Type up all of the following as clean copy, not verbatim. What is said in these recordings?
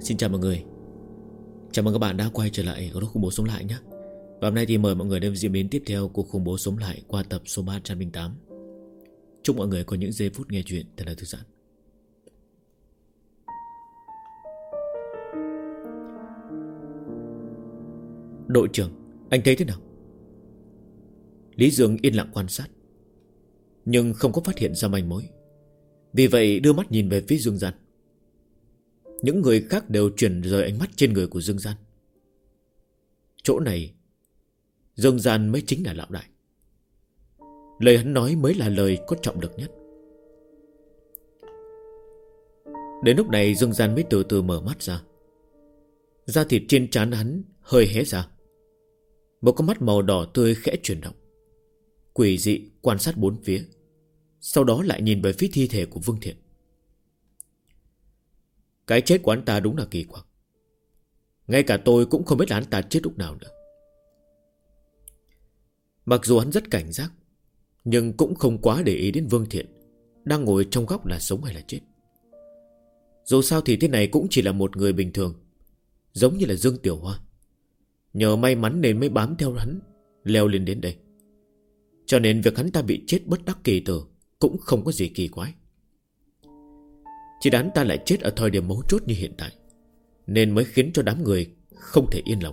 Xin chào mọi người. Chào mừng các bạn đã quay trở lại của khủng bố sống lại nhé. Và hôm nay thì mời mọi người đến diễn biến tiếp theo của khủng bố sống lại qua tập số 308. Chúc mọi người có những giây phút nghe chuyện thật là thư giãn. Đội trưởng, anh thấy thế nào? Lý Dương yên lặng quan sát, nhưng không có phát hiện ra manh mối. Vì vậy đưa mắt nhìn về phía Dương Gian. Những người khác đều chuyển rời ánh mắt trên người của Dương Gian. Chỗ này Dương Gian mới chính là lão đại. Lời hắn nói mới là lời có trọng lực nhất. Đến lúc này Dương Gian mới từ từ mở mắt ra. Da thịt trên trán hắn hơi hé ra. Một con mắt màu đỏ tươi khẽ chuyển động, quỷ dị quan sát bốn phía. Sau đó lại nhìn về phía thi thể của Vương Thiện. Cái chết của hắn ta đúng là kỳ quặc. Ngay cả tôi cũng không biết là hắn ta chết lúc nào nữa. Mặc dù hắn rất cảnh giác, nhưng cũng không quá để ý đến Vương Thiện đang ngồi trong góc là sống hay là chết. Dù sao thì thế này cũng chỉ là một người bình thường, giống như là Dương Tiểu Hoa. Nhờ may mắn nên mới bám theo hắn, leo lên đến đây. Cho nên việc hắn ta bị chết bất đắc kỳ tử cũng không có gì kỳ quái. Chỉ hắn ta lại chết ở thời điểm mấu chốt như hiện tại, nên mới khiến cho đám người không thể yên lòng.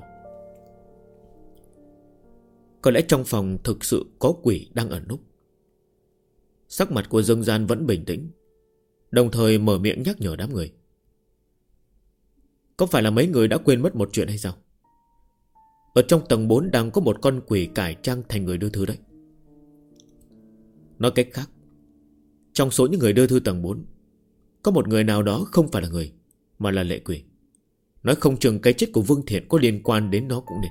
Có lẽ trong phòng thực sự có quỷ đang ẩn núp. Sắc mặt của Dương Gian vẫn bình tĩnh, đồng thời mở miệng nhắc nhở đám người. Có phải là mấy người đã quên mất một chuyện hay sao? Ở trong tầng 4 đang có một con quỷ cải trang thành người đưa thư đấy. Nói cách khác, trong số những người đưa thư tầng 4, có một người nào đó không phải là người, mà là lệ quỷ. Nói không chừng cái chết của Vương Thiện có liên quan đến nó cũng nên.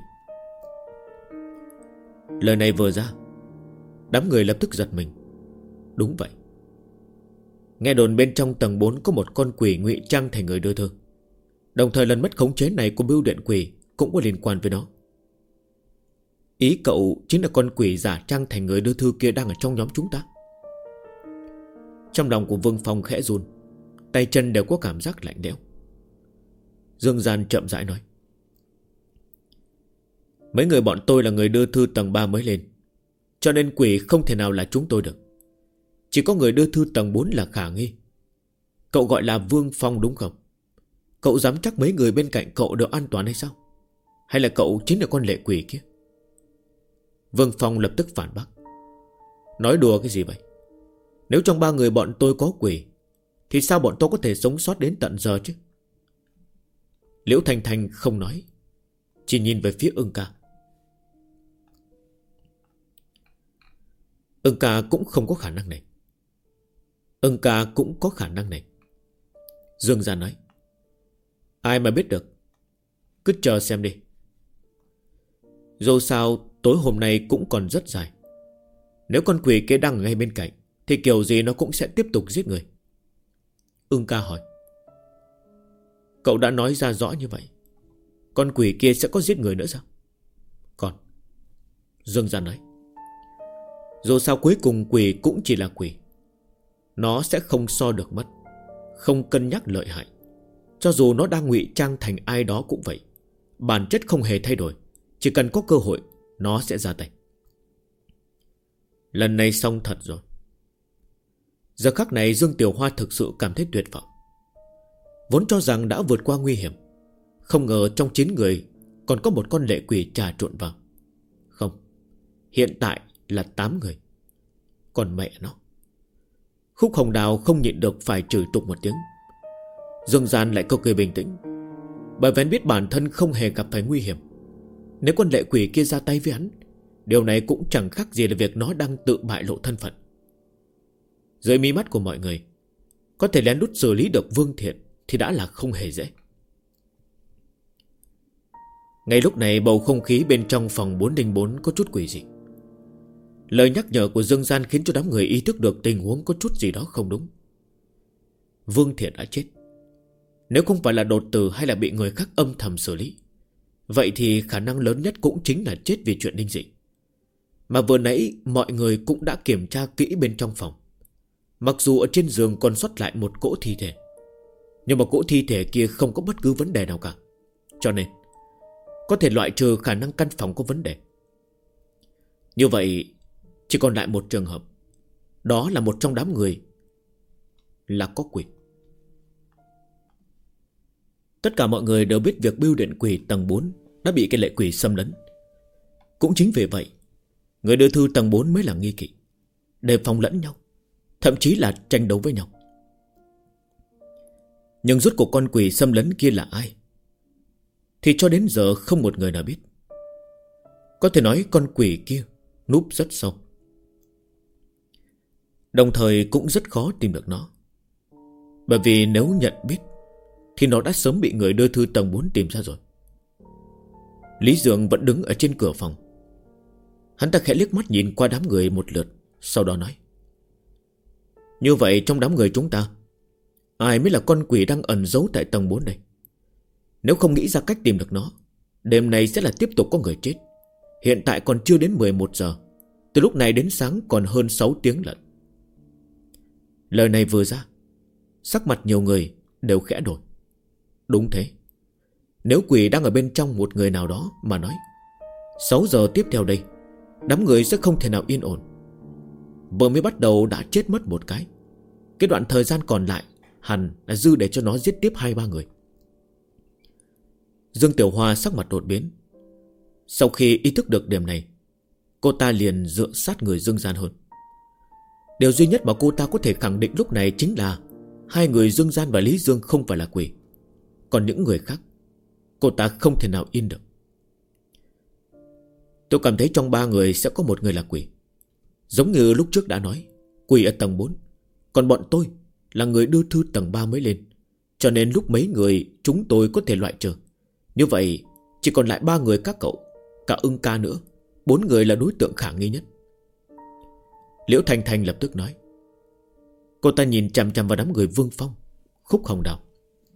Lời này vừa ra, đám người lập tức giật mình. Đúng vậy, nghe đồn bên trong tầng 4 có một con quỷ ngụy trang thành người đưa thư. Đồng thời lần mất khống chế này của bưu điện quỷ cũng có liên quan với nó. Ý cậu chính là con quỷ giả trang thành người đưa thư kia đang ở trong nhóm chúng ta? Trong lòng của Vương Phong khẽ run, tay chân đều có cảm giác lạnh lẽo. Dương Gian chậm rãi nói. Mấy người bọn tôi là người đưa thư tầng 3 mới lên, cho nên quỷ không thể nào là chúng tôi được. Chỉ có người đưa thư tầng 4 là khả nghi. Cậu gọi là Vương Phong đúng không? Cậu dám chắc mấy người bên cạnh cậu đều an toàn hay sao? Hay là cậu chính là con lệ quỷ kia? Vương Phong lập tức phản bác. Nói đùa cái gì vậy? Nếu trong 3 người bọn tôi có quỷ, thì sao bọn tôi có thể sống sót đến tận giờ chứ? Liễu Thanh Thanh không nói, chỉ nhìn về phía Ưng Ca. Ưng Ca cũng không có khả năng này. Ưng Ca cũng có khả năng này. Dương Gia nói. Ai mà biết được, cứ chờ xem đi. Dù sao tối hôm nay cũng còn rất dài. Nếu con quỷ kia đang ở ngay bên cạnh, thì kiểu gì nó cũng sẽ tiếp tục giết người. Ưng Ca hỏi. Cậu đã nói ra rõ như vậy, con quỷ kia sẽ có giết người nữa sao? Còn. Dương Gia nói. Dù sao cuối cùng quỷ cũng chỉ là quỷ. Nó sẽ không so được mất, không cân nhắc lợi hại. Cho dù nó đang ngụy trang thành ai đó cũng vậy, bản chất không hề thay đổi. Chỉ cần có cơ hội, nó sẽ ra tay. Lần này xong thật rồi. Giờ khắc này Dương Tiểu Hoa thực sự cảm thấy tuyệt vọng. Vốn cho rằng đã vượt qua nguy hiểm, không ngờ trong 9 người còn có một con lệ quỷ trà trộn vào. Không, hiện tại là 8 người. Còn mẹ nó. Khúc Hồng Đào không nhịn được phải chửi tục một tiếng. Dương Gian lại cực kỳ bình tĩnh, bởi vì hắn biết bản thân không hề gặp phải nguy hiểm. Nếu con lệ quỷ kia ra tay với hắn, điều này cũng chẳng khác gì là việc nó đang tự bại lộ thân phận. Dưới mí mắt của mọi người, có thể lén lút xử lý được Vương Thiện thì đã là không hề dễ. Ngay lúc này bầu không khí bên trong phòng 404 có chút quỷ dị. Lời nhắc nhở của Dương Gian khiến cho đám người ý thức được tình huống có chút gì đó không đúng. Vương Thiện đã chết. Nếu không phải là đột tử hay là bị người khác âm thầm xử lý, vậy thì khả năng lớn nhất cũng chính là chết vì chuyện linh dị. Mà vừa nãy mọi người cũng đã kiểm tra kỹ bên trong phòng. Mặc dù ở trên giường còn sót lại một cỗ thi thể, Nhưng mà cỗ thi thể kia không có bất cứ vấn đề nào cả. Cho nên có thể loại trừ khả năng căn phòng có vấn đề. Như vậy chỉ còn lại một trường hợp. Đó là một trong đám người là có quỷ. Tất cả mọi người đều biết việc bưu điện quỷ tầng 4 đã bị cái lệ quỷ xâm lấn. Cũng chính vì vậy, người đưa thư tầng 4 mới là nghi kỵ, đề phòng lẫn nhau, thậm chí là tranh đấu với nhau. Nhưng rốt cuộc con quỷ xâm lấn kia là ai thì cho đến giờ không một người nào biết. Có thể nói con quỷ kia núp rất sâu, đồng thời cũng rất khó tìm được nó. Bởi vì nếu nhận biết thì nó đã sớm bị người đưa thư tầng 4 tìm ra rồi. Lý Dượng vẫn đứng ở trên cửa phòng. Hắn ta khẽ liếc mắt nhìn qua đám người một lượt, sau đó nói: như vậy trong đám người chúng ta, ai mới là con quỷ đang ẩn giấu tại tầng 4 đây? Nếu không nghĩ ra cách tìm được nó, đêm nay sẽ là tiếp tục có người chết. Hiện tại còn chưa đến 11 giờ, từ lúc này đến sáng còn hơn 6 tiếng lận. Lời này vừa ra, sắc mặt nhiều người đều khẽ đổi. Đúng thế, nếu quỷ đang ở bên trong một người nào đó mà nói, 6 giờ tiếp theo đây, đám người sẽ không thể nào yên ổn. Vừa mới bắt đầu đã chết mất một cái đoạn thời gian còn lại hẳn là dư để cho nó giết tiếp 2-3 người. Dương Tiểu Hoa sắc mặt đột biến. Sau khi ý thức được điểm này, cô ta liền dựa sát người Dương Gian hơn. Điều duy nhất mà cô ta có thể khẳng định lúc này chính là hai người Dương Gian và Lý Dương không phải là quỷ. Còn những người khác, cô ta không thể nào yên được. Tôi cảm thấy trong 3 người sẽ có một người là quỷ. Giống như lúc trước đã nói, quỷ ở tầng 4, còn bọn tôi là người đưa thư tầng 3 mới lên. Cho nên lúc mấy người chúng tôi có thể loại trừ. Như vậy chỉ còn lại 3 người các cậu, cả Ưng ca nữa. 4 người là đối tượng khả nghi nhất. Liễu Thanh Thanh lập tức nói. Cô ta nhìn chằm chằm vào đám người Vương Phong, Khúc Hồng Đào.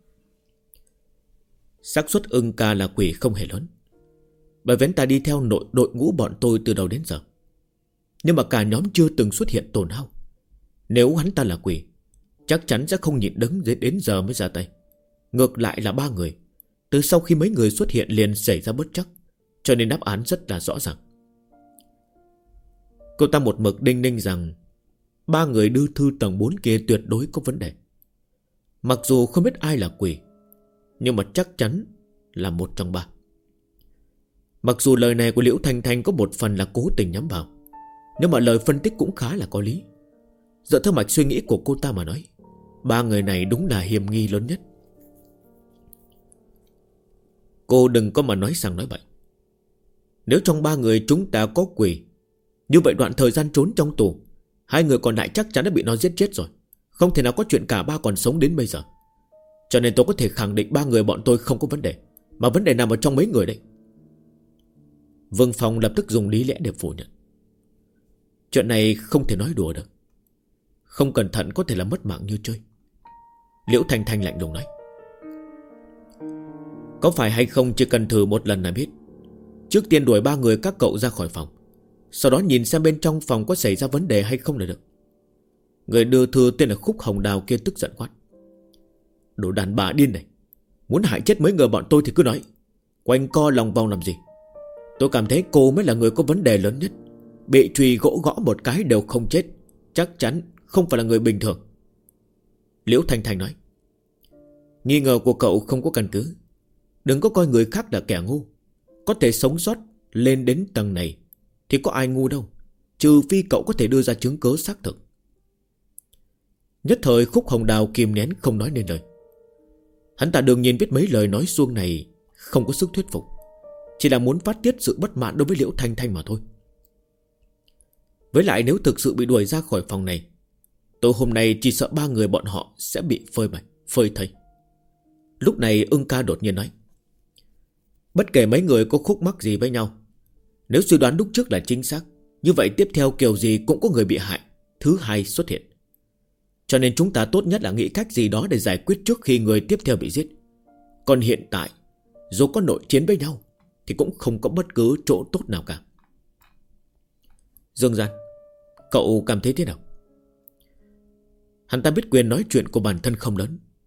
Xác suất Ưng ca là quỷ không hề lớn, bởi vì anh ta đi theo đội ngũ bọn tôi từ đầu đến giờ. Nhưng mà cả nhóm chưa từng xuất hiện tổn hao. Nếu hắn ta là quỷ, chắc chắn sẽ không nhịn đứng đến giờ mới ra tay. Ngược lại là 3 người, từ sau khi mấy người xuất hiện liền xảy ra bất trắc, cho nên đáp án rất là rõ ràng. Cô ta một mực đinh ninh rằng 3 người đưa thư tầng 4 kia tuyệt đối có vấn đề. Mặc dù không biết ai là quỷ, nhưng mà chắc chắn là một trong 3. Mặc dù lời này của Liễu Thanh Thanh có một phần là cố tình nhắm vào, nhưng mà lời phân tích cũng khá là có lý. Dựa theo mạch suy nghĩ của cô ta mà nói, 3 người này đúng là hiểm nghi lớn nhất. Cô đừng có mà nói sang nói bậy. Nếu trong 3 người chúng ta có quỷ, như vậy đoạn thời gian trốn trong tù, 2 người còn lại chắc chắn đã bị nó giết chết rồi. Không thể nào có chuyện cả 3 còn sống đến bây giờ. Cho nên tôi có thể khẳng định 3 người bọn tôi không có vấn đề, mà vấn đề nằm ở trong mấy người đấy. Vương Phong lập tức dùng lý lẽ để phủ nhận. Chuyện này không thể nói đùa được. Không cẩn thận có thể là mất mạng như chơi. Liễu Thanh Thanh lạnh lùng nói. Có phải hay không chỉ cần thử một lần là biết. Trước tiên đuổi 3 người các cậu ra khỏi phòng, sau đó nhìn xem bên trong phòng có xảy ra vấn đề hay không là được. Người đưa thư tên là Khúc Hồng Đào kia tức giận quát. Đồ đàn bà điên này, muốn hại chết mấy người bọn tôi thì cứ nói, quanh co lòng vòng làm gì. Tôi cảm thấy cô mới là người có vấn đề lớn nhất. Bị chùy gỗ gõ một cái đều không chết, chắc chắn không phải là người bình thường. Liễu Thanh Thanh nói. Nghi ngờ của cậu không có căn cứ. Đừng có coi người khác là kẻ ngu. Có thể sống sót lên đến tầng này thì có ai ngu đâu, trừ phi cậu có thể đưa ra chứng cớ xác thực. Nhất thời Khúc Hồng Đào kìm nén không nói nên lời. Hắn ta đương nhiên biết mấy lời nói suông này không có sức thuyết phục, chỉ là muốn phát tiết sự bất mãn đối với Liễu Thanh Thanh mà thôi. Với lại nếu thực sự bị đuổi ra khỏi phòng này, tối hôm nay chỉ sợ 3 người bọn họ sẽ bị phơi thây. Lúc này Ưng ca đột nhiên nói. Bất kể mấy người có khúc mắc gì với nhau, nếu suy đoán lúc trước là chính xác, như vậy tiếp theo kiểu gì cũng có người bị hại thứ hai xuất hiện. Cho nên chúng ta tốt nhất là nghĩ cách gì đó để giải quyết trước khi người tiếp theo bị giết. Còn hiện tại, dù có nội chiến với nhau thì cũng không có bất cứ chỗ tốt nào cả. Dương Gian, cậu cảm thấy thế nào? Hắn ta biết quyền nói chuyện của bản thân không lớn,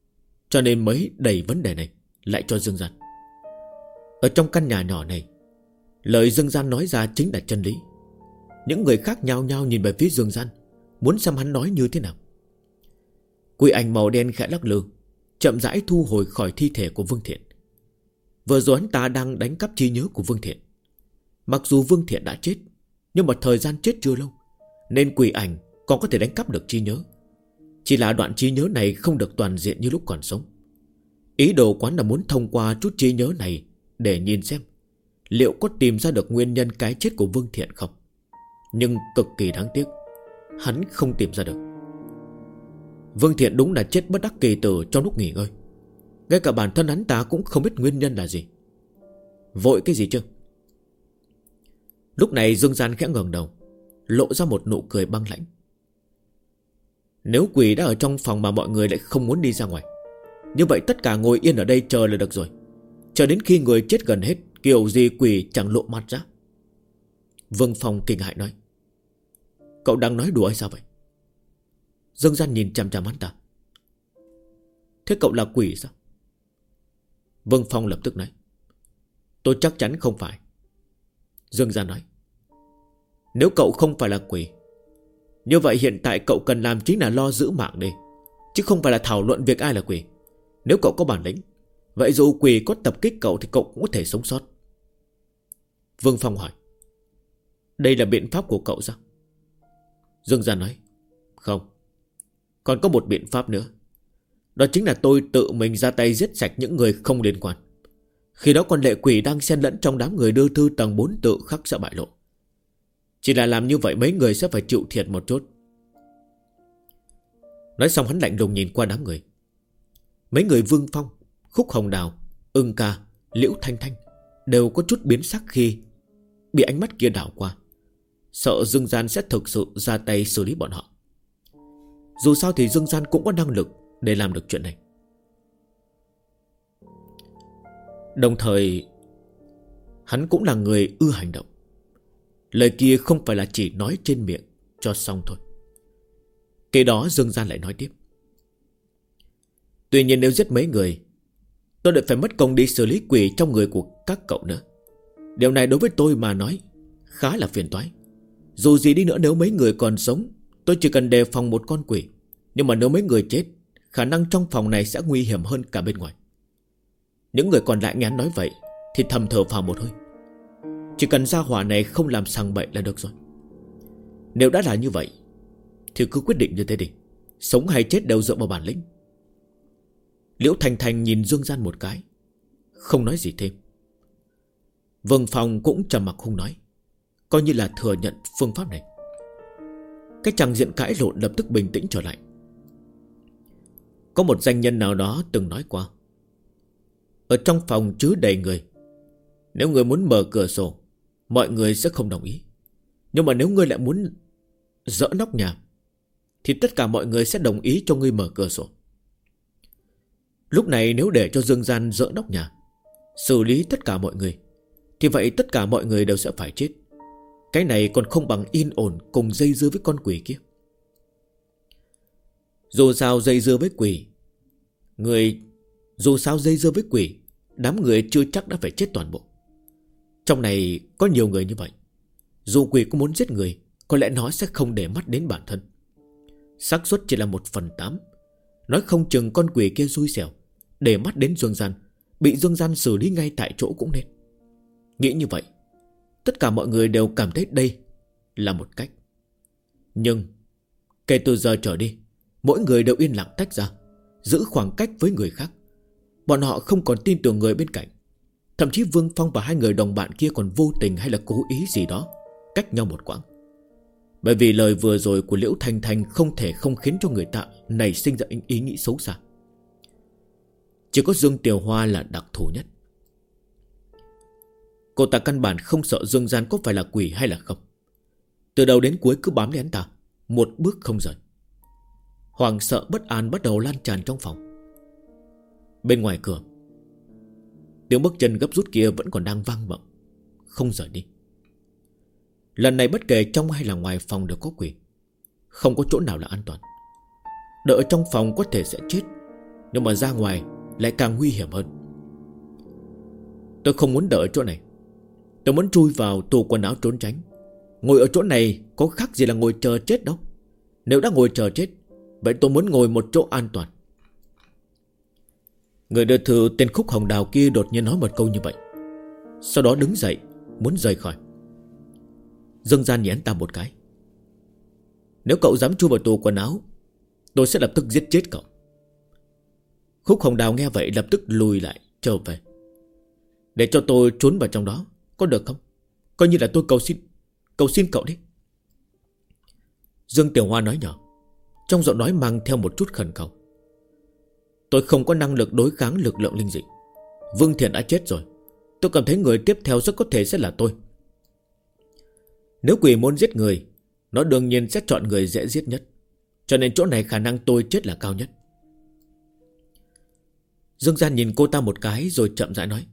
cho nên mới đẩy vấn đề này lại cho Dương Gian. Ở trong căn nhà nhỏ này, lời Dương Gian nói ra chính là chân lý. Những người khác nhao nhao nhìn về phía Dương Gian, muốn xem hắn nói như thế nào. Quỷ ảnh màu đen khẽ lắc lư, chậm rãi thu hồi khỏi thi thể của Vương Thiện. Vừa rồi hắn ta đang đánh cắp trí nhớ của Vương Thiện. Mặc dù Vương Thiện đã chết, nhưng mà thời gian chết chưa lâu, nên quỷ ảnh còn có thể đánh cắp được trí nhớ. Chỉ là đoạn trí nhớ này không được toàn diện như lúc còn sống. Ý đồ quán là muốn thông qua chút trí nhớ này để nhìn xem liệu có tìm ra được nguyên nhân cái chết của Vương Thiện không. Nhưng cực kỳ đáng tiếc, hắn không tìm ra được. Vương Thiện đúng là chết bất đắc kỳ tử trong lúc nghỉ ngơi. Ngay cả bản thân hắn ta cũng không biết nguyên nhân là gì. Vội cái gì chứ? Lúc này Dương Gian khẽ ngẩng đầu, lộ ra một nụ cười băng lãnh. Nếu quỷ đã ở trong phòng mà mọi người lại không muốn đi ra ngoài, như vậy tất cả ngồi yên ở đây chờ là được rồi. Chờ đến khi người chết gần hết, kiểu gì quỷ chẳng lộ mặt ra. Vương Phong kinh hãi nói. Cậu đang nói đùa hay sao vậy? Dương Gian nhìn chằm chằm hắn ta. Thế cậu là quỷ sao? Vương Phong lập tức nói. Tôi chắc chắn không phải. Dương Gian nói. Nếu cậu không phải là quỷ, như vậy hiện tại cậu cần làm chính là lo giữ mạng đi, chứ không phải là thảo luận việc ai là quỷ. Nếu cậu có bản lĩnh, vậy dù quỷ có tập kích cậu thì cậu cũng có thể sống sót. Vương Phong hỏi. Đây là biện pháp của cậu sao? Dương Gian nói. Không, còn có một biện pháp nữa. Đó chính là tôi tự mình ra tay giết sạch những người không liên quan. Khi đó con lệ quỷ đang xen lẫn trong đám người đưa thư tầng 4 tự khắc sẽ bại lộ. Chỉ là làm như vậy mấy người sẽ phải chịu thiệt một chút. Nói xong hắn lạnh lùng nhìn qua đám người. Mấy người Vương Phong, Khúc Hồng Đào, Ưng Ca, Liễu Thanh Thanh đều có chút biến sắc khi bị ánh mắt kia đảo qua. Sợ Dương Gian sẽ thực sự ra tay xử lý bọn họ. Dù sao thì Dương Gian cũng có năng lực để làm được chuyện này. Đồng thời hắn cũng là người ưa hành động. Lời kia không phải là chỉ nói trên miệng cho xong thôi. Kế đó Dương Gian lại nói tiếp. Tuy nhiên nếu giết mấy người, tôi lại phải mất công đi xử lý quỷ trong người của các cậu nữa. Điều này đối với tôi mà nói khá là phiền toái. Dù gì đi nữa, nếu mấy người còn sống, tôi chỉ cần đề phòng một con quỷ. Nhưng mà nếu mấy người chết, khả năng trong phòng này sẽ nguy hiểm hơn cả bên ngoài. Những người còn lại nghe hắn nói vậy thì thầm thở phào một hơi. Chỉ cần gia hỏa này không làm sằng bậy là được rồi. Nếu đã là như vậy thì cứ quyết định như thế đi. Sống hay chết đều dựa vào bản lĩnh. Liễu Thanh Thanh nhìn Dương Gian một cái, không nói gì thêm. Vương Phong cũng trầm mặc không nói, coi như là thừa nhận phương pháp này. Cái tràng diện cãi lộn lập tức bình tĩnh trở lại. Có một danh nhân nào đó từng nói qua, ở trong phòng chứa đầy người, nếu người muốn mở cửa sổ, mọi người sẽ không đồng ý. Nhưng mà nếu ngươi lại muốn dỡ nóc nhà, thì tất cả mọi người sẽ đồng ý cho ngươi mở cửa sổ. Lúc này nếu để cho Dương Gian dỡ nóc nhà, xử lý tất cả mọi người, thì vậy tất cả mọi người đều sẽ phải chết. Cái này còn không bằng yên ổn cùng dây dưa với con quỷ kia. Dù sao dây dưa với quỷ, đám người chưa chắc đã phải chết toàn bộ. Trong này có nhiều người như vậy. Dù quỷ có muốn giết người, có lẽ nó sẽ không để mắt đến bản thân. xác suất chỉ là 1/8. Nói không chừng con quỷ kia xui xẻo, để mắt đến Dương Gian, bị Dương Gian xử lý ngay tại chỗ cũng nên. Nghĩ như vậy, tất cả mọi người đều cảm thấy đây là một cách. Nhưng kể từ giờ trở đi, mỗi người đều yên lặng tách ra, giữ khoảng cách với người khác. Bọn họ không còn tin tưởng người bên cạnh. Thậm chí Vương Phong và hai người đồng bạn kia còn vô tình hay là cố ý gì đó cách nhau một quãng. Bởi vì lời vừa rồi của Liễu Thanh Thanh không thể không khiến cho người ta nảy sinh ra ý nghĩ xấu xa. Chỉ có Dương Tiểu Hoa là đặc thù nhất. Cô ta căn bản không sợ Dương Gian có phải là quỷ hay là không. Từ đầu đến cuối cứ bám lấy hắn ta, một bước không rời. Hoàng sợ bất an bắt đầu lan tràn trong phòng. Bên ngoài cửa, tiếng bước chân gấp rút kia vẫn còn đang vang vọng, không rời đi. Lần này bất kể trong hay là ngoài phòng đều có quỷ, không có chỗ nào là an toàn. Đợi trong phòng có thể sẽ chết, Nhưng mà ra ngoài lại càng nguy hiểm hơn. Tôi không muốn đợi ở chỗ này. Tôi muốn chui vào tủ quần áo trốn tránh. Ngồi ở chỗ này có khác gì là ngồi chờ chết đâu. Nếu đã ngồi chờ chết, vậy tôi muốn ngồi một chỗ an toàn. Người đưa thư tên Khúc Hồng Đào kia đột nhiên nói một câu như vậy, sau đó đứng dậy muốn rời khỏi. Dương Gian nhìn anh ta một cái. Nếu cậu dám chui vào tủ quần áo, tôi sẽ lập tức giết chết cậu. Khúc Hồng Đào nghe vậy lập tức lùi lại trở về. Để cho tôi trốn vào trong đó, có được không? Coi như là tôi cầu xin cậu đi. Dương Tiểu Hoa nói nhỏ, trong giọng nói mang theo một chút khẩn cầu. Tôi không có năng lực đối kháng lực lượng linh dị. Vương Thiện đã chết rồi. Tôi cảm thấy người tiếp theo rất có thể sẽ là tôi. Nếu quỷ muốn giết người, nó đương nhiên sẽ chọn người dễ giết nhất. Cho nên chỗ này khả năng tôi chết là cao nhất. Dương Gian nhìn cô ta một cái rồi chậm rãi nói,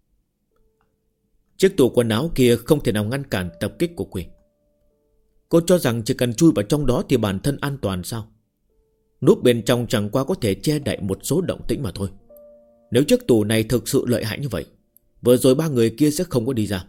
chiếc tủ quần áo kia không thể nào ngăn cản tập kích của quỷ. Cô cho rằng chỉ cần chui vào trong đó thì bản thân an toàn sao? Núp bên trong chẳng qua có thể che đậy một số động tĩnh mà thôi. Nếu chiếc tủ này thực sự lợi hại như vậy, vừa rồi 3 người kia sẽ không có đi ra.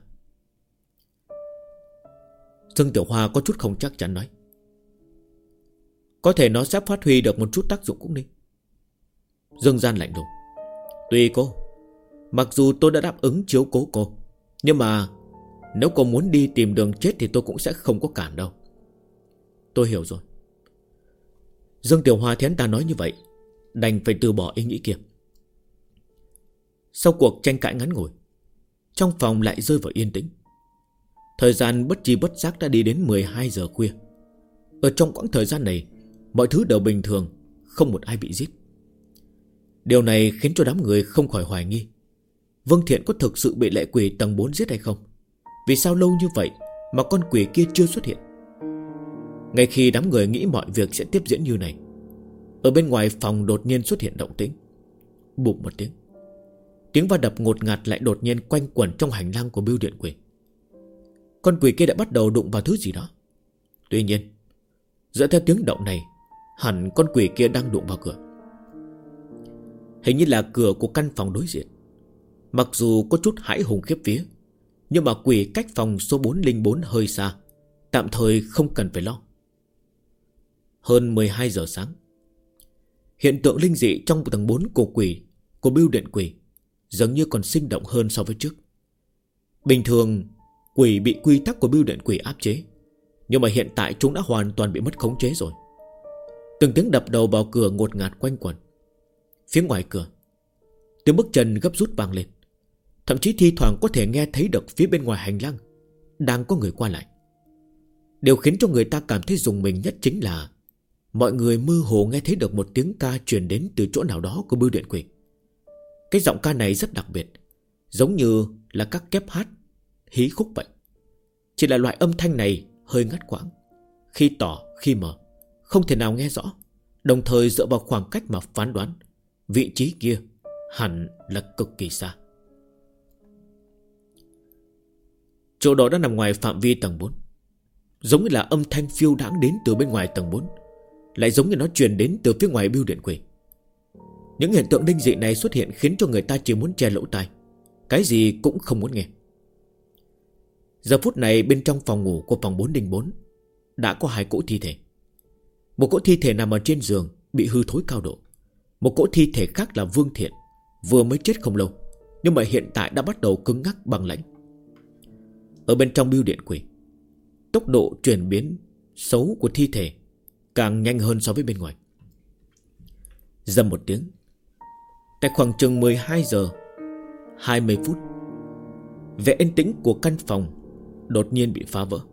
Dương Tiểu Hoa có chút không chắc chắn nói, có thể nó sẽ phát huy được một chút tác dụng cũng đi. Dương Gian lạnh lùng, tùy cô. Mặc dù tôi đã đáp ứng chiếu cố cô, nhưng mà nếu cô muốn đi tìm đường chết thì tôi cũng sẽ không có cản đâu. Tôi hiểu rồi. Dương Tiểu Hoa thấy anh ta nói như vậy, đành phải từ bỏ ý nghĩ kia. Sau cuộc tranh cãi ngắn ngủi, trong phòng lại rơi vào yên tĩnh. Thời gian bất chi bất giác đã đi đến 12 giờ khuya. Ở trong quãng thời gian này, mọi thứ đều bình thường, không một ai bị giết. Điều này khiến cho đám người không khỏi hoài nghi, Vương Thiện có thực sự bị lệ quỷ tầng 4 giết hay không? Vì sao lâu như vậy mà con quỷ kia chưa xuất hiện? Ngay khi đám người nghĩ mọi việc sẽ tiếp diễn như này, ở bên ngoài phòng đột nhiên xuất hiện động tĩnh. Bụp một tiếng, tiếng va đập ngột ngạt lại đột nhiên quanh quẩn trong hành lang của bưu điện quỷ. Con quỷ kia đã bắt đầu đụng vào thứ gì đó. Tuy nhiên, dựa theo tiếng động này, hẳn con quỷ kia đang đụng vào cửa. Hình như là cửa của căn phòng đối diện. Mặc dù có chút hãi hùng khiếp vía, nhưng mà quỷ cách phòng số 404 hơi xa, tạm thời không cần phải lo. Hơn 12 giờ sáng, hiện tượng linh dị trong tầng 4 của quỷ, của bưu điện quỷ, dường như còn sinh động hơn so với trước. Bình thường quỷ bị quy tắc của bưu điện quỷ áp chế, nhưng mà hiện tại chúng đã hoàn toàn bị mất khống chế rồi. Từng tiếng đập đầu vào cửa ngột ngạt quanh quẩn. Phía ngoài cửa, tiếng bước chân gấp rút vang lên. Thậm chí thi thoảng có thể nghe thấy được phía bên ngoài hành lang đang có người qua lại. Điều khiến cho người ta cảm thấy rùng mình nhất chính là mọi người mơ hồ nghe thấy được một tiếng ca truyền đến từ chỗ nào đó của bưu điện quỷ. Cái giọng ca này rất đặc biệt, giống như là các kép hát, hí khúc vậy. Chỉ là loại âm thanh này hơi ngắt quãng, khi tỏ khi mờ, không thể nào nghe rõ. Đồng thời dựa vào khoảng cách mà phán đoán, vị trí kia hẳn là cực kỳ xa. Chỗ đó đã nằm ngoài phạm vi tầng 4. Giống như là âm thanh phiêu đãng đến từ bên ngoài tầng 4, lại giống như nó truyền đến từ phía ngoài bưu điện quỷ. Những hiện tượng linh dị này xuất hiện khiến cho người ta chỉ muốn che lỗ tai, cái gì cũng không muốn nghe. Giờ phút này bên trong phòng ngủ của phòng 404 đã có 2 cỗ thi thể. Một cỗ thi thể nằm ở trên giường bị hư thối cao độ. Một cỗ thi thể khác là Vương Thiện, vừa mới chết không lâu, nhưng mà hiện tại đã bắt đầu cứng ngắc băng lãnh. Ở bên trong bưu điện quỷ, tốc độ chuyển biến xấu của thi thể càng nhanh hơn so với bên ngoài. Dầm một tiếng, tại khoảng chừng 12 giờ 20 phút, vẻ yên tĩnh của căn phòng đột nhiên bị phá vỡ.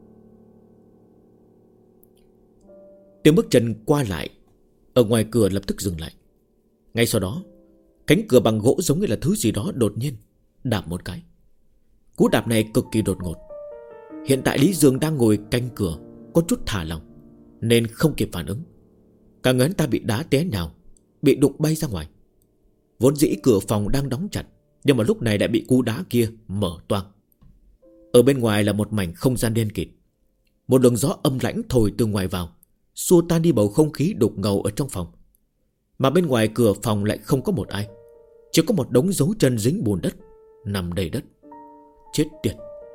Tiếng bước chân qua lại ở ngoài cửa lập tức dừng lại. Ngay sau đó, cánh cửa bằng gỗ giống như là thứ gì đó đột nhiên đạp một cái. Cú đạp này cực kỳ đột ngột. Hiện tại Lý Dương đang ngồi canh cửa, có chút thả lỏng nên không kịp phản ứng. Cả người hắn ta bị đá té nhào, bị đụng bay ra ngoài. Vốn dĩ cửa phòng đang đóng chặt, nhưng mà lúc này đã bị cú đá kia mở toang. Ở bên ngoài là một mảnh không gian đen kịt. Một luồng gió âm lãnh thổi từ ngoài vào, xua tan đi bầu không khí đục ngầu ở trong phòng. Mà bên ngoài cửa phòng lại không có một ai, chỉ có một đống dấu chân dính bùn đất nằm đầy đất. Chết tiệt.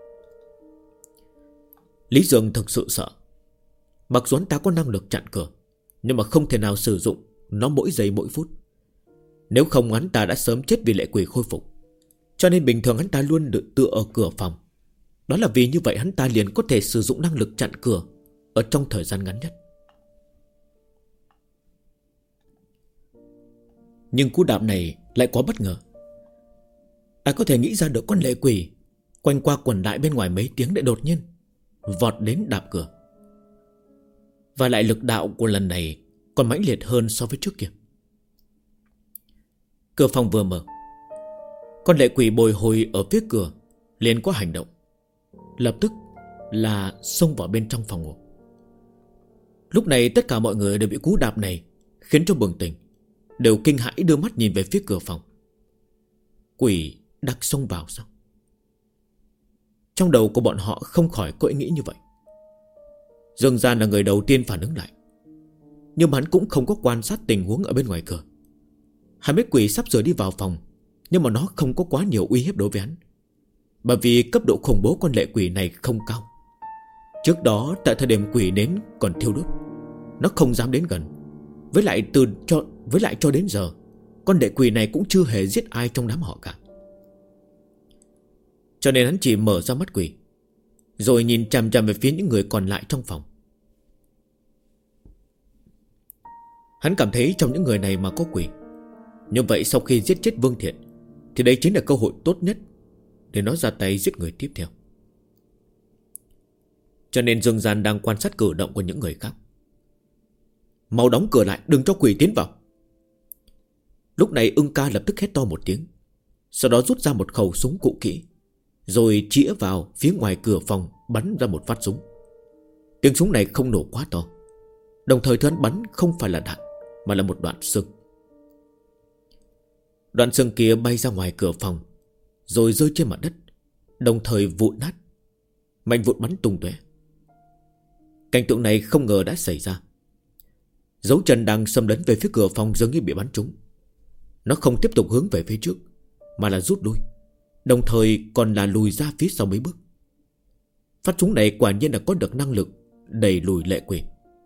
Lý Dương thực sự sợ. Mặc dù hắn ta có năng lực chặn cửa, nhưng mà không thể nào sử dụng nó mỗi giây mỗi phút. Nếu không hắn ta đã sớm chết vì lệ quỷ khôi phục. Cho nên bình thường hắn ta luôn được tựa ở cửa phòng. Đó là vì như vậy hắn ta liền có thể sử dụng năng lực chặn cửa ở trong thời gian ngắn nhất. Nhưng cú đạp này lại quá bất ngờ. Ai có thể nghĩ ra được con lệ quỷ quanh qua quẩn lại bên ngoài mấy tiếng để đột nhiên vọt đến đạp cửa. Và lại lực đạo của lần này còn mãnh liệt hơn so với trước kia. Cửa phòng vừa mở, con lệ quỷ bồi hồi ở phía cửa liền có hành động. Lập tức là xông vào bên trong phòng ngủ. Lúc này tất cả mọi người đều bị cú đạp này khiến cho bừng tỉnh, đều kinh hãi đưa mắt nhìn về phía cửa phòng. Quỷ đang xông vào sao? Trong đầu của bọn họ không khỏi có ý nghĩ như vậy. Dương Gian là người đầu tiên phản ứng lại, nhưng mà hắn cũng không có quan sát tình huống ở bên ngoài cửa. Hắn biết quỷ sắp sửa đi vào phòng, nhưng mà nó không có quá nhiều uy hiếp đối với hắn, bởi vì cấp độ khủng bố con lệ quỷ này không cao. Trước đó tại thời điểm quỷ nến còn thiêu đốt, nó không dám đến gần. Với lại cho đến giờ, con lệ quỷ này cũng chưa hề giết ai trong đám họ cả. Cho nên hắn chỉ mở ra mắt quỷ, rồi nhìn chằm chằm về phía những người còn lại trong phòng. Hắn cảm thấy trong những người này mà có quỷ, như vậy sau khi giết chết Vương Thiện thì đây chính là cơ hội tốt nhất để nó ra tay giết người tiếp theo. Cho nên Dương Gian đang quan sát cử động của những người khác. Mau đóng cửa lại, đừng cho quỷ tiến vào. Lúc này Ưng Ca lập tức hét to một tiếng, sau đó rút ra một khẩu súng cụ kỹ, rồi chĩa vào phía ngoài cửa phòng bắn ra một phát súng. Tiếng súng này không nổ quá to, đồng thời thứ hắn bắn không phải là đạn, mà là một đoạn xương. Đoạn xương kia bay ra ngoài cửa phòng, rồi rơi trên mặt đất, đồng thời vụn nát, mảnh vụn bắn tung tóe. Cảnh tượng này không ngờ đã xảy ra. Dấu chân đang xâm lấn về phía cửa phòng dường như bị bắn trúng. Nó không tiếp tục hướng về phía trước, mà là rút lui, đồng thời còn là lùi ra phía sau mấy bước. Phát súng này quả nhiên là có được năng lực đẩy lùi lệ quỷ.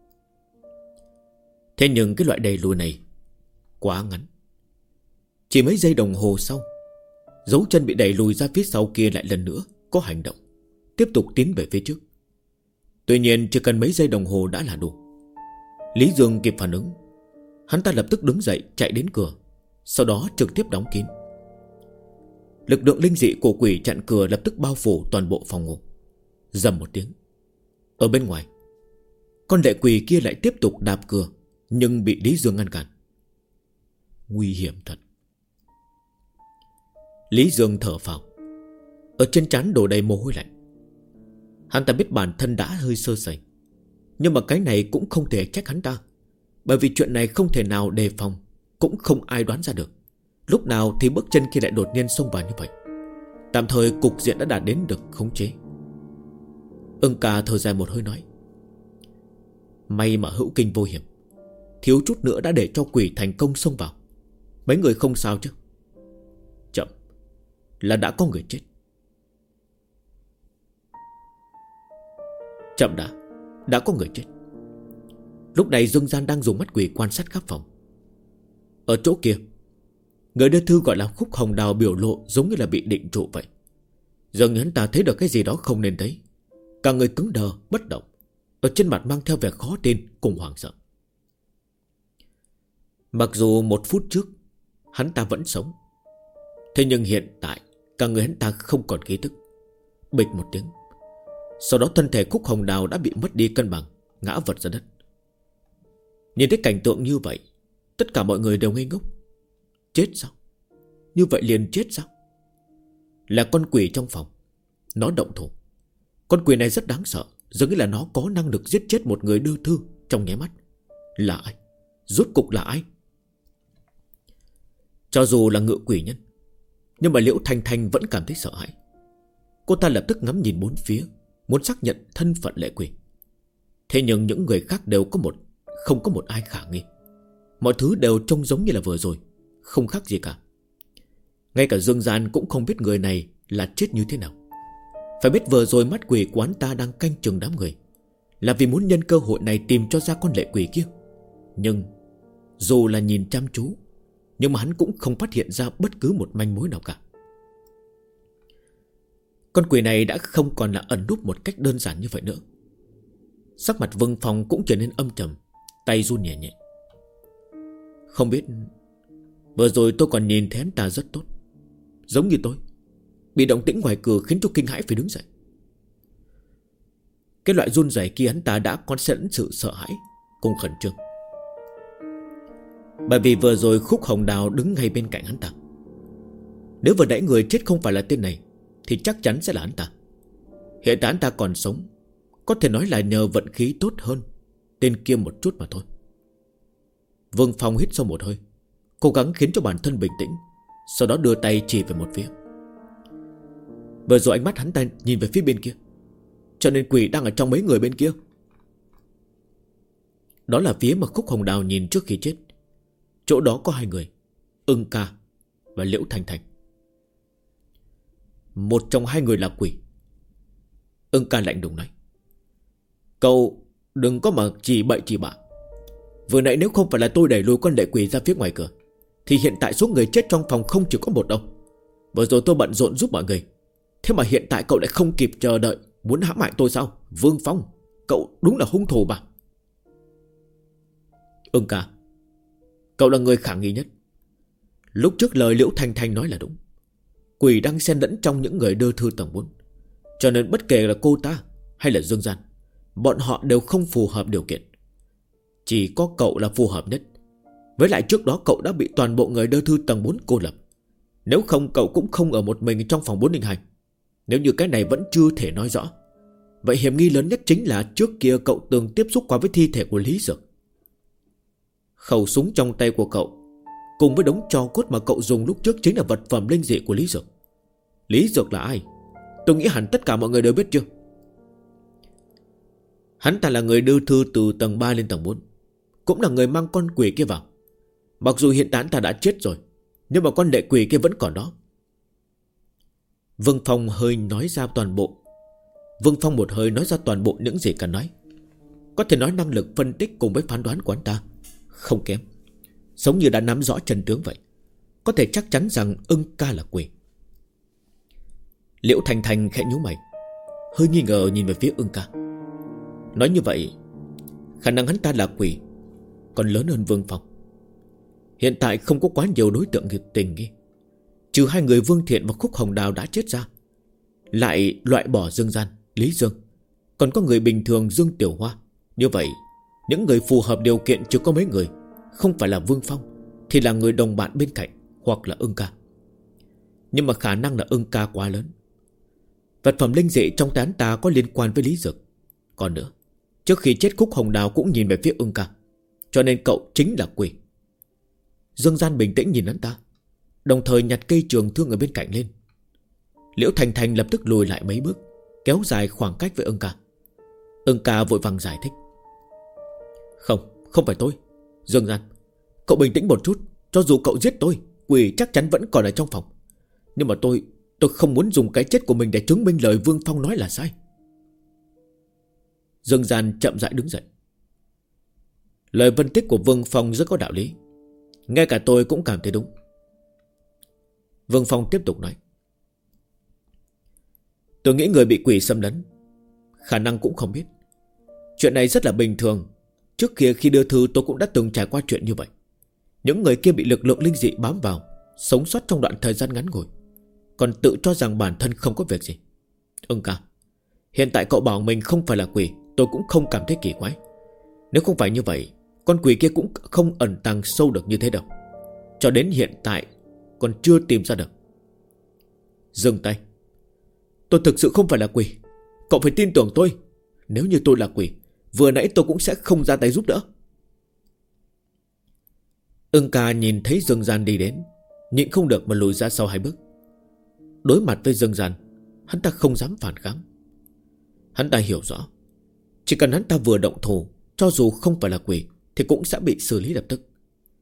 Thế nhưng cái loại đẩy lùi này quá ngắn. Chỉ mấy giây đồng hồ sau, dấu chân bị đẩy lùi ra phía sau kia lại lần nữa có hành động, tiếp tục tiến về phía trước. Tuy nhiên chỉ cần mấy giây đồng hồ đã là đủ. Lý Dương kịp phản ứng, hắn ta lập tức đứng dậy chạy đến cửa, sau đó trực tiếp đóng kín. Lực lượng linh dị của quỷ chặn cửa lập tức bao phủ toàn bộ phòng ngủ. Rầm một tiếng, ở bên ngoài, con lệ quỷ kia lại tiếp tục đạp cửa, nhưng bị Lý Dương ngăn cản. Nguy hiểm thật. Lý Dương thở phào, ở trên trán đổ đầy mồ hôi lạnh. Hắn ta biết bản thân đã hơi sơ sẩy, nhưng mà cái này cũng không thể trách hắn ta, bởi vì chuyện này không thể nào đề phòng, cũng không ai đoán ra được lúc nào thì bước chân kia lại đột nhiên xông vào như vậy. Tạm thời cục diện đã đạt đến được khống chế. Ưng Ca thở dài một hơi nói, may mà hữu kinh vô hiểm, thiếu chút nữa đã để cho quỷ thành công xông vào. Mấy người không sao chứ? Chậm, là đã có người chết. Chậm đã có người chết. Lúc này Dương Gian đang dùng mắt quỷ quan sát khắp phòng. Ở chỗ kia, người đưa thư gọi là Khúc Hồng Đào biểu lộ giống như là bị định trụ vậy. Dường như hắn ta thấy được cái gì đó không nên thấy, cả người cứng đờ bất động, ở trên mặt mang theo vẻ khó tin cùng hoảng sợ. Mặc dù một phút trước hắn ta vẫn sống, thế nhưng hiện tại cả người hắn ta không còn khí tức. Bịch một tiếng, sau đó thân thể Khúc Hồng Đào đã bị mất đi cân bằng, ngã vật ra đất. Nhìn thấy cảnh tượng như vậy, tất cả mọi người đều ngây ngốc. Chết sao? Như vậy liền chết sao? Là con quỷ trong phòng, nó động thủ. Con quỷ này rất đáng sợ, dường như là nó có năng lực giết chết một người đưa thư trong nháy mắt. Là ai? Rốt cục là ai? Cho dù là ngự quỷ nhân, nhưng mà Liễu Thanh Thanh vẫn cảm thấy sợ hãi. Cô ta lập tức ngắm nhìn bốn phía, muốn xác nhận thân phận lệ quỷ. Thế nhưng những người khác đều không có một ai khả nghi. Mọi thứ đều trông giống như là vừa rồi, không khác gì cả. Ngay cả Dương Gian cũng không biết người này là chết như thế nào. Phải biết vừa rồi mắt quỷ của hắn ta đang canh chừng đám người, là vì muốn nhân cơ hội này tìm cho ra con lệ quỷ kia. Nhưng dù là nhìn chăm chú, nhưng mà hắn cũng không phát hiện ra bất cứ một manh mối nào cả. Con quỷ này đã không còn là ẩn núp một cách đơn giản như vậy nữa. Sắc mặt Vương Phong cũng trở nên âm trầm, tay run nhẹ nhẹ. Không biết vừa rồi tôi còn nhìn thấy hắn ta rất tốt, giống như tôi, bị động tĩnh ngoài cửa khiến cho kinh hãi phải đứng dậy. Cái loại run rẩy kia hắn ta đã có sẵn sự sợ hãi cùng khẩn trương. Bởi vì vừa rồi Khúc Hồng Đào đứng ngay bên cạnh hắn ta. Nếu vừa nãy người chết không phải là tên này thì chắc chắn sẽ là hắn ta. Hiện tại hắn ta còn sống, có thể nói là nhờ vận khí tốt hơn tên kia một chút mà thôi. Vương Phong hít sâu một hơi, cố gắng khiến cho bản thân bình tĩnh, sau đó đưa tay chỉ về một phía. Vừa rồi ánh mắt hắn ta nhìn về phía bên kia, cho nên quỷ đang ở trong mấy người bên kia. Đó là phía mà Khúc Hồng Đào nhìn trước khi chết. Chỗ đó có hai người, Ưng Ca và Liễu Thanh Thanh. Một trong hai người là quỷ. Ưng Ca lạnh lùng nói: Cậu đừng có mà chỉ bậy chỉ bạ. Vừa nãy nếu không phải là tôi đẩy lùi con lệ quỷ ra phía ngoài cửa thì hiện tại số người chết trong phòng không chỉ có một đâu. Vừa rồi tôi bận rộn giúp mọi người, thế mà hiện tại cậu lại không kịp chờ đợi, muốn hãm hại tôi sao? Vương Phong, cậu đúng là hung thủ mà. Ưng Ca, cậu là người khả nghi nhất. Lúc trước lời Liễu Thanh Thanh nói là đúng. Quỷ đang xen lẫn trong những người đưa thư tầng 4, cho nên bất kể là cô ta hay là Dương Gian, bọn họ đều không phù hợp điều kiện. Chỉ có cậu là phù hợp nhất. Với lại trước đó cậu đã bị toàn bộ người đưa thư tầng 4 cô lập. Nếu không cậu cũng không ở một mình trong phòng 402. Nếu như cái này vẫn chưa thể nói rõ, vậy hiểm nghi lớn nhất chính là trước kia cậu từng tiếp xúc qua với thi thể của Lý Dược. Khẩu súng trong tay của cậu cùng với đống tro cốt mà cậu dùng lúc trước chính là vật phẩm linh dị của Lý Dược. Lý Dược là ai? Tôi nghĩ hẳn tất cả mọi người đều biết chưa? Hắn ta là người đưa thư từ tầng 3 lên tầng 4, cũng là người mang con quỷ kia vào. Mặc dù hiện tại hắn ta đã chết rồi, nhưng mà con lệ quỷ kia vẫn còn đó. Vương Phong một hơi nói ra toàn bộ những gì cần nói. Có thể nói năng lực phân tích cùng với phán đoán của hắn ta không kém, giống như đã nắm rõ chân tướng vậy. Có thể chắc chắn rằng Ưng Ca là quỷ. Liễu Thanh Thanh khẽ nhíu mày, hơi nghi ngờ nhìn về phía Ưng Ca. Nói như vậy, khả năng hắn ta là quỷ còn lớn hơn Vương Phong. Hiện tại không có quá nhiều đối tượng tình nghi, trừ hai người Vương Thiện và Khúc Hồng Đào đã chết ra, lại loại bỏ Dương Gian, Lý Dương, còn có người bình thường Dương Tiểu Hoa. Như vậy những người phù hợp điều kiện chỉ có mấy người. Không phải là Vương Phong thì là người đồng bạn bên cạnh, hoặc là Ưng Ca. Nhưng mà khả năng là Ưng Ca quá lớn. Vật phẩm linh dị trong tay hắn ta có liên quan với Lý Dược. Còn nữa, trước khi chết Khúc Hồng Đào cũng nhìn về phía Ưng Ca, cho nên cậu chính là quỷ. Dương Gian bình tĩnh nhìn hắn ta, đồng thời nhặt cây trường thương ở bên cạnh lên. Liễu Thanh Thanh lập tức lùi lại mấy bước, kéo dài khoảng cách với Ưng Ca. Ưng Ca vội vàng giải thích: Không phải tôi. Dương Gian, cậu bình tĩnh một chút. Cho dù cậu giết tôi, quỷ chắc chắn vẫn còn ở trong phòng. Nhưng mà tôi không muốn dùng cái chết của mình để chứng minh lời Vương Phong nói là sai. Dương Gian chậm rãi đứng dậy. Lời phân tích của Vương Phong rất có đạo lý, ngay cả tôi cũng cảm thấy đúng. Vương Phong tiếp tục nói: Tôi nghĩ người bị quỷ xâm lấn khả năng cũng không biết. Chuyện này rất là bình thường. Trước kia khi đưa thư tôi cũng đã từng trải qua chuyện như vậy. Những người kia bị lực lượng linh dị bám vào, sống sót trong đoạn thời gian ngắn ngủi, còn tự cho rằng bản thân không có việc gì. Ưng Ca, hiện tại cậu bảo mình không phải là quỷ, tôi cũng không cảm thấy kỳ quái. Nếu không phải như vậy, con quỷ kia cũng không ẩn tàng sâu được như thế đâu. Cho đến hiện tại còn chưa tìm ra được. Dừng tay. Tôi thực sự không phải là quỷ. Cậu phải tin tưởng tôi. Nếu như tôi là quỷ, vừa nãy tôi cũng sẽ không ra tay giúp đỡ. Ưng Ca nhìn thấy Dương Gian đi đến, nhịn không được mà lùi ra sau 2 bước. Đối mặt với Dương Gian, hắn ta không dám phản kháng. Hắn ta hiểu rõ, chỉ cần hắn ta vừa động thủ, cho dù không phải là quỷ thì cũng sẽ bị xử lý lập tức.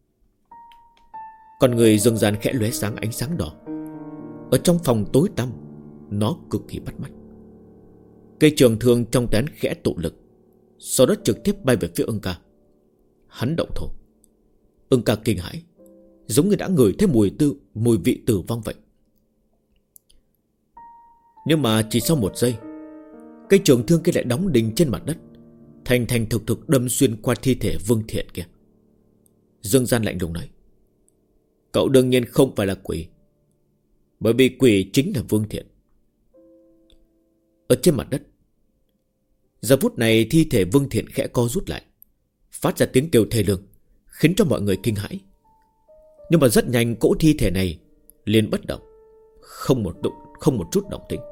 Còn người Dương Gian khẽ lóe sáng ánh sáng đỏ. Ở trong phòng tối tăm, nó cực kỳ bắt mắt. Cây trường thương trong tay hắn khẽ tụ lực, sau đó trực tiếp bay về phía Ưng Ca. Hắn động thổ. Ưng Ca kinh hãi, giống như đã ngửi thấy mùi vị tử vong vậy. Nhưng mà chỉ sau một giây, cây trường thương kia lại đóng đinh trên mặt đất, thành thực đâm xuyên qua thi thể Vương Thiện kia. Dương Gian lạnh lùng nói: cậu đương nhiên không phải là quỷ, bởi vì quỷ chính là Vương Thiện. Ở trên mặt đất, giờ phút này thi thể Vương Thiện khẽ co rút lại, phát ra tiếng kêu thê lương, khiến cho mọi người kinh hãi. Nhưng mà rất nhanh cỗ thi thể này liền bất động, không một chút động tĩnh.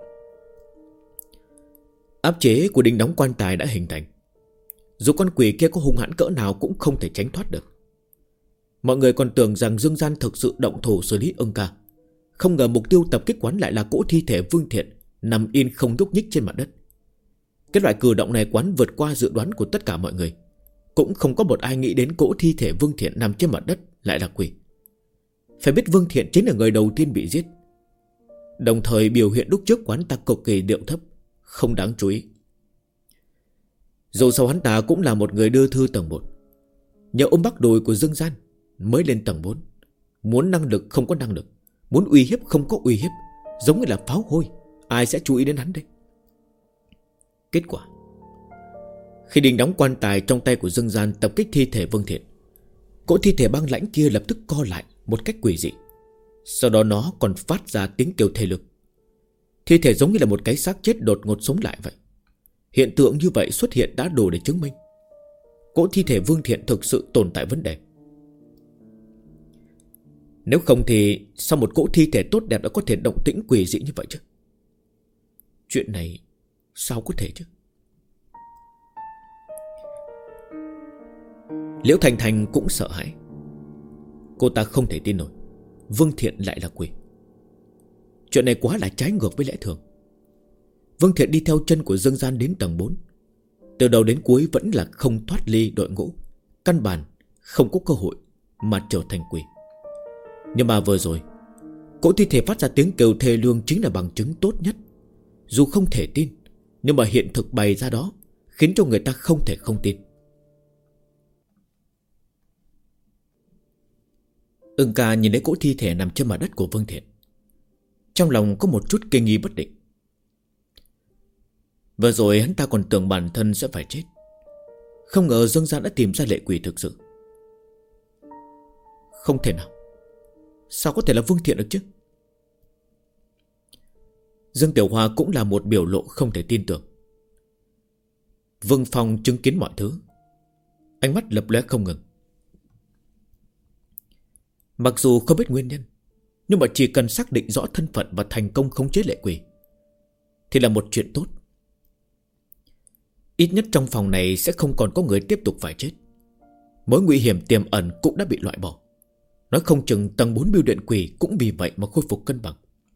Áp chế của đinh đóng quan tài đã hình thành. Dù con quỷ kia có hung hãn cỡ nào cũng không thể tránh thoát được. Mọi người còn tưởng rằng Dương Gian thực sự động thủ xử lý Ưng Ca, không ngờ mục tiêu tập kích quán lại là cỗ thi thể Vương Thiện nằm yên không nhúc nhích trên mặt đất. Cái loại cử động này quán vượt qua dự đoán của tất cả mọi người. Cũng không có một ai nghĩ đến cỗ thi thể Vương Thiện nằm trên mặt đất lại là quỷ. Phải biết Vương Thiện chính là người đầu tiên bị giết. Đồng thời biểu hiện lúc trước quán ta cực kỳ điệu thấp, không đáng chú ý. Dù sao hắn ta cũng là một người đưa thư tầng 1, nhờ ôm bắt đùi của Dương Gian mới lên tầng 4. Muốn năng lực không có năng lực, muốn uy hiếp không có uy hiếp, giống như là pháo hôi. Ai sẽ chú ý đến hắn đây? Kết quả, khi đinh đóng quan tài trong tay của Dương Gian tập kích thi thể Vương Thiện, cỗ thi thể băng lãnh kia lập tức co lại một cách quỷ dị. Sau đó nó còn phát ra tiếng kêu thê lương. Thi thể giống như là một cái xác chết đột ngột sống lại vậy. Hiện tượng như vậy xuất hiện đã đủ để chứng minh cỗ thi thể Vương Thiện thực sự tồn tại vấn đề. Nếu không thì sao một cỗ thi thể tốt đẹp đã có thể động tĩnh quỷ dị như vậy chứ? Chuyện này sao có thể chứ? Liễu Thành Thành cũng sợ hãi. Cô ta không thể tin nổi Vương Thiện lại là quỷ. Chuyện này quá là trái ngược với lẽ thường. Vương Thiện đi theo chân của Dương Gian đến tầng 4, từ đầu đến cuối vẫn là không thoát ly đội ngũ, căn bản không có cơ hội mà trở thành quỷ. Nhưng mà vừa rồi, cỗ thi thể phát ra tiếng kêu thê lương chính là bằng chứng tốt nhất. Dù không thể tin, nhưng mà hiện thực bày ra đó khiến cho người ta không thể không tin. Ưng Ca nhìn thấy cỗ thi thể nằm trên mặt đất của Vương Thiện, trong lòng có một chút kinh nghi bất định. Vừa rồi hắn ta còn tưởng bản thân sẽ phải chết, không ngờ Dương Gian đã tìm ra lệ quỷ thực sự. Không thể nào, sao có thể là Vương Thiện được chứ? Dương Tiểu Hoa cũng là một biểu lộ không thể tin tưởng. Vương Phong chứng kiến mọi thứ, ánh mắt lập lóe không ngừng. Mặc dù không biết nguyên nhân, nhưng mà chỉ cần xác định rõ thân phận và thành công khống chế lệ quỷ thì là một chuyện tốt. Ít nhất trong phòng này sẽ không còn có người tiếp tục phải chết. Mối nguy hiểm tiềm ẩn cũng đã bị loại bỏ. Nói không chừng tầng 4 bưu điện quỷ cũng vì vậy mà khôi phục cân bằng.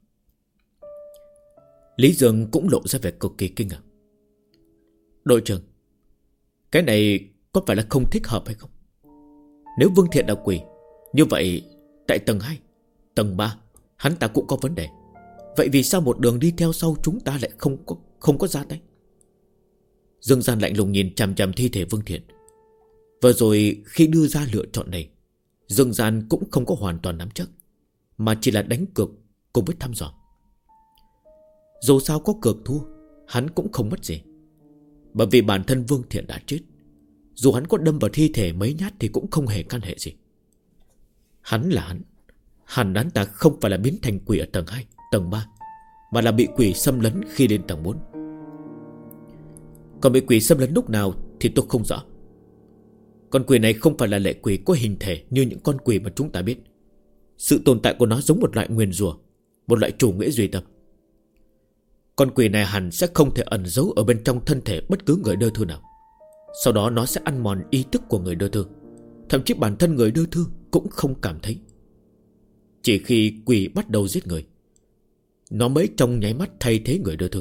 Lý Dương cũng lộ ra vẻ cực kỳ kinh ngạc. Đội trưởng, cái này có phải là không thích hợp hay không? Nếu Vương Thiện là quỷ, như vậy tại tầng 2, tầng 3 hắn ta cũng có vấn đề. Vậy vì sao một đường đi theo sau chúng ta lại không có ra tay? Dương Gian lạnh lùng nhìn chằm chằm thi thể Vương Thiện. Vừa rồi khi đưa ra lựa chọn này, Dương Gian cũng không có hoàn toàn nắm chắc, mà chỉ là đánh cược cùng với thăm dò. Dù sao có cược thua, hắn cũng không mất gì, bởi vì bản thân Vương Thiện đã chết. Dù hắn có đâm vào thi thể mấy nhát thì cũng không hề can hệ gì. Hắn là hắn ta không phải là biến thành quỷ ở tầng 2, tầng 3, mà là bị quỷ xâm lấn khi lên tầng 4. Còn bị quỷ xâm lấn lúc nào thì tôi không rõ. Con quỷ này không phải là lệ quỷ có hình thể như những con quỷ mà chúng ta biết. Sự tồn tại của nó giống một loại nguyền rủa, một loại chủ nghĩa duy tâm. Con quỷ này hẳn sẽ không thể ẩn giấu ở bên trong thân thể bất cứ người đơ thư nào. Sau đó nó sẽ ăn mòn ý thức của người đơ thư. Thậm chí bản thân người đơ thư cũng không cảm thấy. Chỉ khi quỷ bắt đầu giết người, nó mới trong nháy mắt thay thế người đơ thư.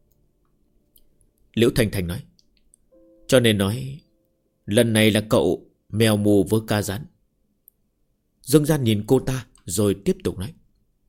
Liễu Thành Thành nói, cho nên nói lần này là cậu mèo mù với ca rán. Dương Gian nhìn cô ta rồi tiếp tục nói.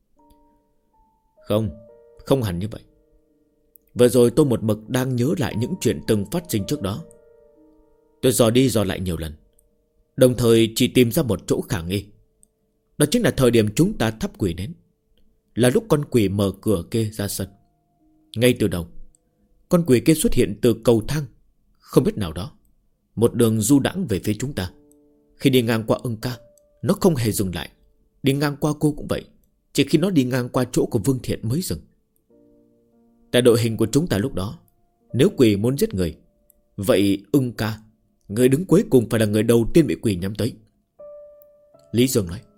Không hẳn như vậy. Vừa rồi tôi một mực đang nhớ lại những chuyện từng phát sinh trước đó. Tôi dò đi dò lại nhiều lần, đồng thời chỉ tìm ra một chỗ khả nghi. Đó chính là thời điểm chúng ta thắp quỷ nến, là lúc con quỷ mở cửa kia ra sân. Ngay từ đầu, con quỷ kia xuất hiện từ cầu thang không biết nào đó, một đường du đãng về phía chúng ta. Khi đi ngang qua Ưng ca, nó không hề dừng lại. Đi ngang qua cô cũng vậy, chỉ khi nó đi ngang qua chỗ của Vương Thiện mới dừng. Tại đội hình của chúng ta lúc đó, nếu quỷ muốn giết người, vậy Ưng ca, người đứng cuối cùng phải là người đầu tiên bị quỷ nhắm tới. Lý Dương nói.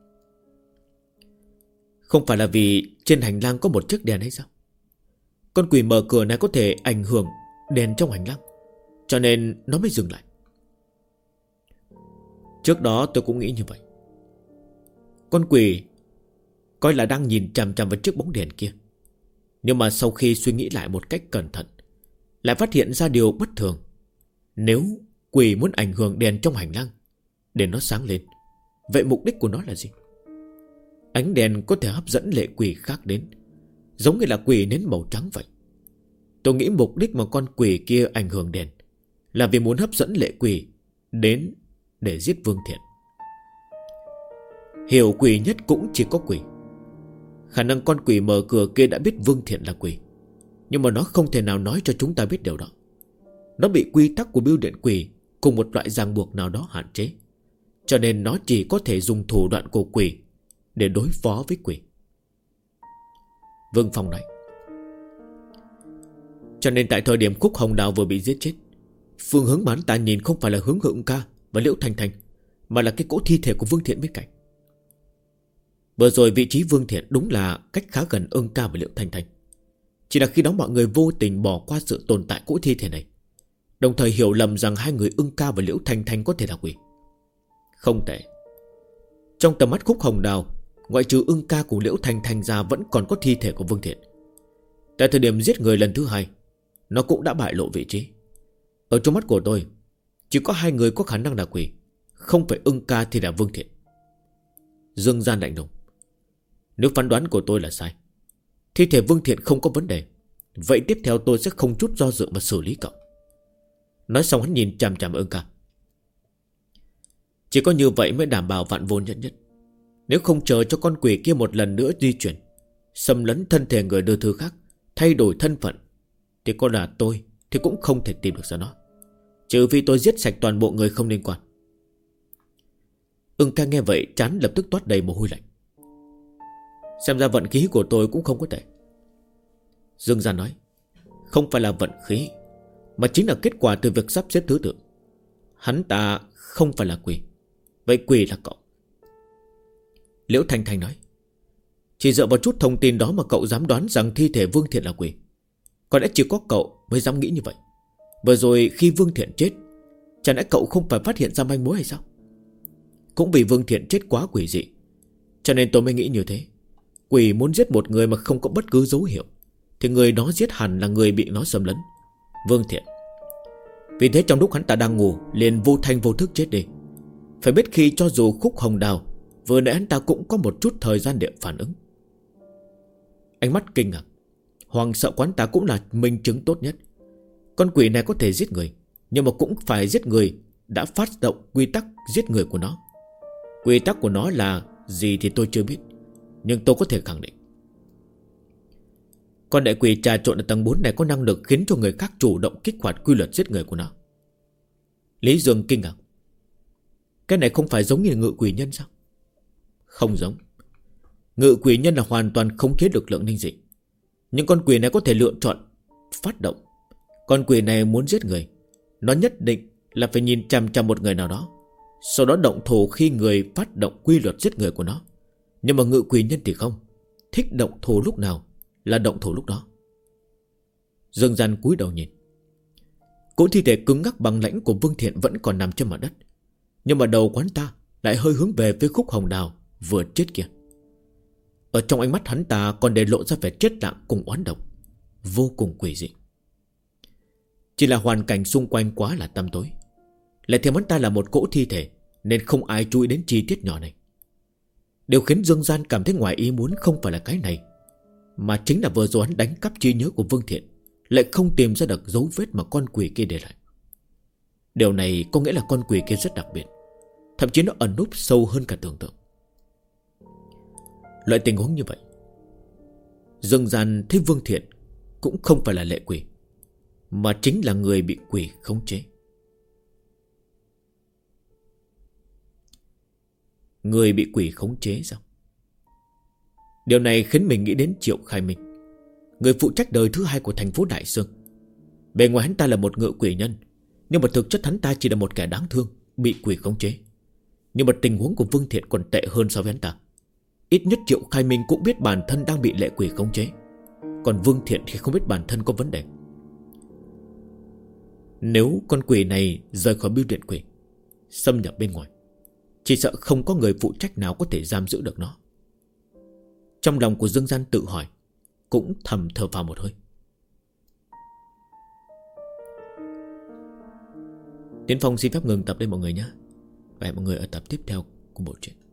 Không phải là vì trên hành lang có một chiếc đèn hay sao? Con quỷ mở cửa này có thể ảnh hưởng đèn trong hành lang, cho nên nó mới dừng lại. Trước đó tôi cũng nghĩ như vậy. Con quỷ coi là đang nhìn chằm chằm vào chiếc bóng đèn kia, nhưng mà sau khi suy nghĩ lại một cách cẩn thận, lại phát hiện ra điều bất thường. Nếu quỷ muốn ảnh hưởng đèn trong hành lang để nó sáng lên, vậy mục đích của nó là gì? Ánh đèn có thể hấp dẫn lệ quỷ khác đến, giống như là quỷ nến màu trắng vậy. Tôi nghĩ mục đích mà con quỷ kia ảnh hưởng đèn là vì muốn hấp dẫn lệ quỷ đến để giết Vương Thiện. Hiểu quỷ nhất cũng chỉ có quỷ. Khả năng con quỷ mở cửa kia đã biết Vương Thiện là quỷ, nhưng mà nó không thể nào nói cho chúng ta biết điều đó. Nó bị quy tắc của bưu điện quỷ cùng một loại ràng buộc nào đó hạn chế, cho nên nó chỉ có thể dùng thủ đoạn của quỷ để đối phó với quỷ. Vương Phong nói. Cho nên tại thời điểm Khúc Hồng Đào vừa bị giết chết, phương hướng mà hắn ta nhìn không phải là hướng Ưng ca và Liễu Thanh Thanh, mà là cái cỗ thi thể của Vương Thiện bên cạnh. Vừa rồi vị trí Vương Thiện đúng là cách khá gần Ưng ca và Liễu Thanh Thanh, chỉ là khi đó mọi người vô tình bỏ qua sự tồn tại cỗ thi thể này, đồng thời hiểu lầm rằng hai người Ưng ca và Liễu Thanh Thanh có thể là quỷ. Không tệ. Trong tầm mắt Khúc Hồng Đào, ngoại trừ Ưng ca của Liễu Thanh Thanh ra, vẫn còn có thi thể của Vương Thiện. Tại thời điểm giết người lần thứ hai, nó cũng đã bại lộ vị trí. Ở trong mắt của tôi, chỉ có hai người có khả năng là quỷ, không phải Ưng ca thì là Vương Thiện. Dương Gian lạnh lùng. Nếu phán đoán của tôi là sai, thi thể Vương Thiện không có vấn đề, vậy tiếp theo tôi sẽ không chút do dự mà xử lý cậu. Nói xong hắn nhìn chằm chằm Ưng ca. Chỉ có như vậy mới đảm bảo vạn vô nhất nhất. Nếu không chờ cho con quỷ kia một lần nữa di chuyển, xâm lấn thân thể người đưa thư khác, thay đổi thân phận, thì có là tôi thì cũng không thể tìm được ra nó, trừ phi tôi giết sạch toàn bộ người không liên quan. Ưng ca nghe vậy trán lập tức toát đầy mồ hôi lạnh. Xem ra vận khí của tôi cũng không có tệ. Dương Gian nói. Không phải là vận khí, mà chính là kết quả từ việc sắp xếp thứ tự. Hắn ta không phải là quỷ, vậy quỷ là cậu. Liễu Thanh Thanh nói. Chỉ dựa vào chút thông tin đó mà cậu dám đoán rằng thi thể Vương Thiện là quỷ? Có lẽ chỉ có cậu mới dám nghĩ như vậy. Vừa rồi khi Vương Thiện chết, chẳng lẽ cậu không phải phát hiện ra manh mối hay sao? Cũng vì Vương Thiện chết quá quỷ dị, cho nên tôi mới nghĩ như thế. Quỷ muốn giết một người mà không có bất cứ dấu hiệu, thì người đó giết hẳn là người bị nó xâm lấn, Vương Thiện. Vì thế trong lúc hắn ta đang ngủ, liền vô thanh vô thức chết đi. Phải biết khi cho dù Khúc Hồng Đào vừa nãy hắn ta cũng có một chút thời gian để phản ứng. Ánh mắt kinh ngạc, hoàng sợ quán ta cũng là minh chứng tốt nhất. Con quỷ này có thể giết người, nhưng mà cũng phải giết người đã phát động quy tắc giết người của nó. Quy tắc của nó là gì thì tôi chưa biết, nhưng tôi có thể khẳng định con đại quỷ trà trộn ở tầng 4 này có năng lực khiến cho người khác chủ động kích hoạt quy luật giết người của nó. Lý Dương kinh ngạc. Cái này không phải giống như ngự quỷ nhân sao? Không giống. Ngự quỷ nhân là hoàn toàn khống chế lực lượng linh dị, nhưng con quỷ này có thể lựa chọn phát động. Con quỷ này muốn giết người, nó nhất định là phải nhìn chằm chằm một người nào đó, sau đó động thủ khi người phát động quy luật giết người của nó. Nhưng mà ngự quỷ nhân thì không, thích động thủ lúc nào là động thủ lúc đó. Dương Gian cúi đầu nhìn. Cỗ thi thể cứng ngắc bằng lãnh của Vương Thiện vẫn còn nằm trên mặt đất, nhưng mà đầu quán ta lại hơi hướng về phía Khúc Hồng Đào vừa chết kia. Ở trong ánh mắt hắn ta còn để lộ ra vẻ chết lặng cùng oán độc, vô cùng quỷ dị. Chỉ là hoàn cảnh xung quanh quá là tăm tối, lại thêm hắn ta là một cỗ thi thể, nên không ai chú ý đến chi tiết nhỏ này. Điều khiến Dương Gian cảm thấy ngoài ý muốn không phải là cái này, mà chính là vừa rồi hắn đánh cắp trí nhớ của Vương Thiện, lại không tìm ra được dấu vết mà con quỷ kia để lại. Điều này có nghĩa là con quỷ kia rất đặc biệt, thậm chí nó ẩn núp sâu hơn cả tưởng tượng. Loại tình huống như vậy, Dương Gian thấy Vương Thiện cũng không phải là lệ quỷ, mà chính là người bị quỷ khống chế. Người bị quỷ khống chế sao? Điều này khiến mình nghĩ đến Triệu Khai Minh, người phụ trách đời thứ 2 của thành phố Đại Sương. Bề ngoài hắn ta là một ngự quỷ nhân, nhưng mà thực chất hắn ta chỉ là một kẻ đáng thương, bị quỷ khống chế. Nhưng mà tình huống của Vương Thiện còn tệ hơn so với hắn ta. Ít nhất Triệu Khai Minh cũng biết bản thân đang bị lệ quỷ khống chế, còn Vương Thiện thì không biết bản thân có vấn đề. Nếu con quỷ này rời khỏi bưu điện quỷ, xâm nhập bên ngoài, chỉ sợ không có người phụ trách nào có thể giam giữ được nó. Trong lòng của Dương Gian tự hỏi, cũng thầm thở phào một hơi. Tiến Phong xin phép ngừng tập đây mọi người nhé. Và hẹn mọi người ở tập tiếp theo của bộ truyện.